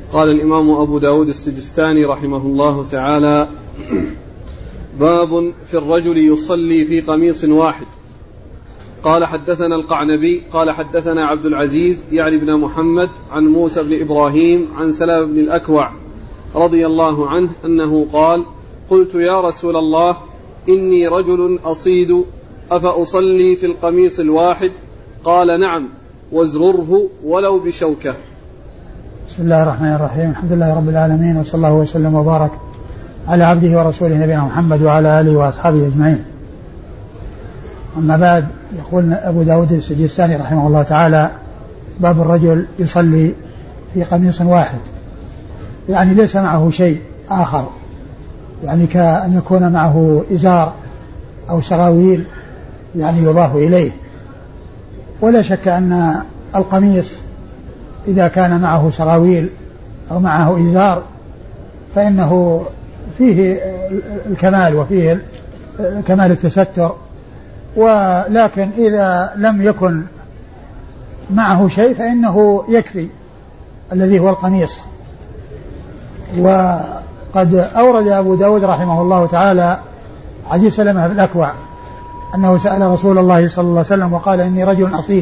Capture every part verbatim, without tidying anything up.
قال الإمام أبو داود السجستاني رحمه الله تعالى: باب في الرجل يصلي في قميص واحد. قال حدثنا القعنبي قال حدثنا عبد العزيز يعني بن محمد عن موسى بن إبراهيم عن سلام بن الأكوع رضي الله عنه أنه قال: قلت يا رسول الله إني رجل أصيد أفأصلي في القميص الواحد؟ قال: نعم، وازرره ولو بشوكة. بسم الله الرحمن الرحيم. الحمد لله رب العالمين، وصلى الله وسلم وبارك على عبده ورسوله نبينا محمد وعلى آله وأصحابه أجمعين. أما بعد، يقول أبو داود السجستاني رحمه الله تعالى: باب الرجل يصلي في قميص واحد، يعني ليس معه شيء آخر، يعني كأن يكون معه إزار أو سراويل يعني يضاف إليه. ولا شك أن القميص إذا كان معه سراويل أو معه إزار فإنه فيه الكمال وفيه كمال التستر، ولكن إذا لم يكن معه شيء فإنه يكفي الذي هو القميص. وقد أورد أبو داود رحمه الله تعالى حديث سلمة بن الأكوع أنه سأل رسول الله صلى الله عليه وسلم وقال: إني رجل أصيد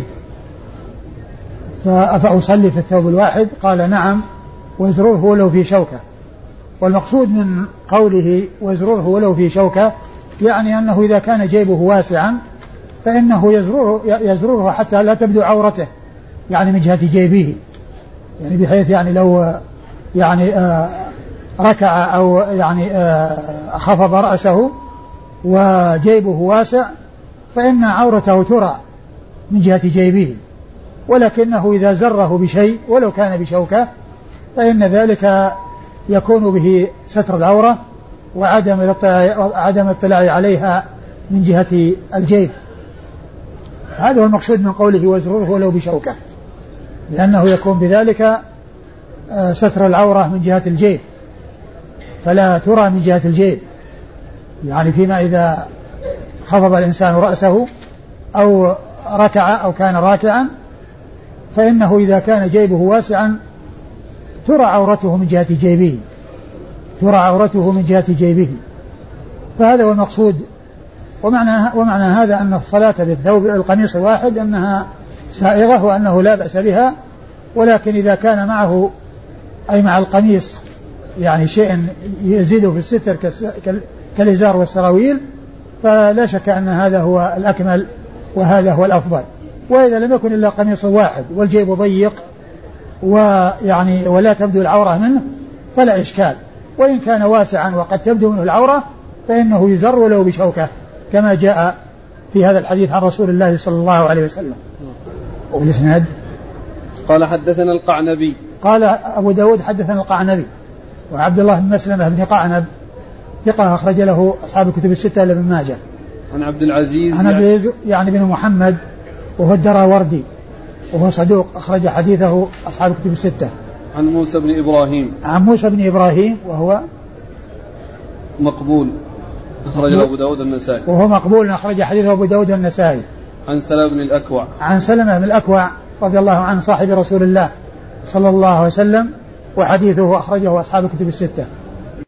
فأصلي في الثوب الواحد؟ قال: نعم، وازرره ولو في شوكة. والمقصود من قوله وازرره ولو في شوكة يعني أنه إذا كان جيبه واسعا فإنه يزرره, يزرره حتى لا تبدو عورته، يعني من جهة جيبه، يعني بحيث يعني لو يعني آه ركع أو يعني آه خفض رأسه وجيبه واسع فإن عورته ترى من جهة جيبه، ولكنه إذا زره بشيء ولو كان بشوكة فإن ذلك يكون به ستر العورة وعدم الاطلاع عدم الاطلاع عليها من جهة الجيب. هذا هو المقصود من قوله وازرره ولو بشوكة، لأنه يكون بذلك ستر العورة من جهة الجيب فلا ترى من جهة الجيب، يعني فيما إذا خفض الإنسان رأسه أو ركع أو كان راكعا فإنه إذا كان جيبه واسعا ترى عورته من جهة جيبه ترى عورته من جهة جيبه فهذا هو المقصود. ومعنى, ومعنى هذا أن الصلاة بالثوب القميص الواحد أنها سائغة وأنه لا بأس بها، ولكن إذا كان معه أي مع القميص يعني شيء يزيده في الستر كالإزار والسراويل فلا شك أن هذا هو الأكمل وهذا هو الأفضل. وإذا لم يكن إلا قميص واحد والجيب ضيق ويعني ولا تبدو العورة منه فلا إشكال، وإن كان واسعا وقد تبدو منه العورة فإنه يزر ولو بشوكة كما جاء في هذا الحديث عن رسول الله صلى الله عليه وسلم. والإسناد قال حدثنا القعنبي قال أبو داود حدثنا القعنبي وعبد الله بن مسلمة بن قعنب ثقة أخرج له أصحاب الكتب الستة إلا ابن ماجه. عن عبد العزيز عن عبد العزيز يعني بن محمد وهو الدراوردي وهو صدوق أخرج حديثه أصحاب الكتب الستة. عن موسى بن إبراهيم عن موسى بن إبراهيم وهو مقبول أخرج أبو داود النسائي وهو مقبول أخرج حديثه أبو داود النسائي. عن سلمة بن الأكوع عن سلمة بن الأكوع رضي الله عنه صاحب رسول الله صلى الله عليه وسلم وحديثه أخرجه أصحاب الكتب الستة.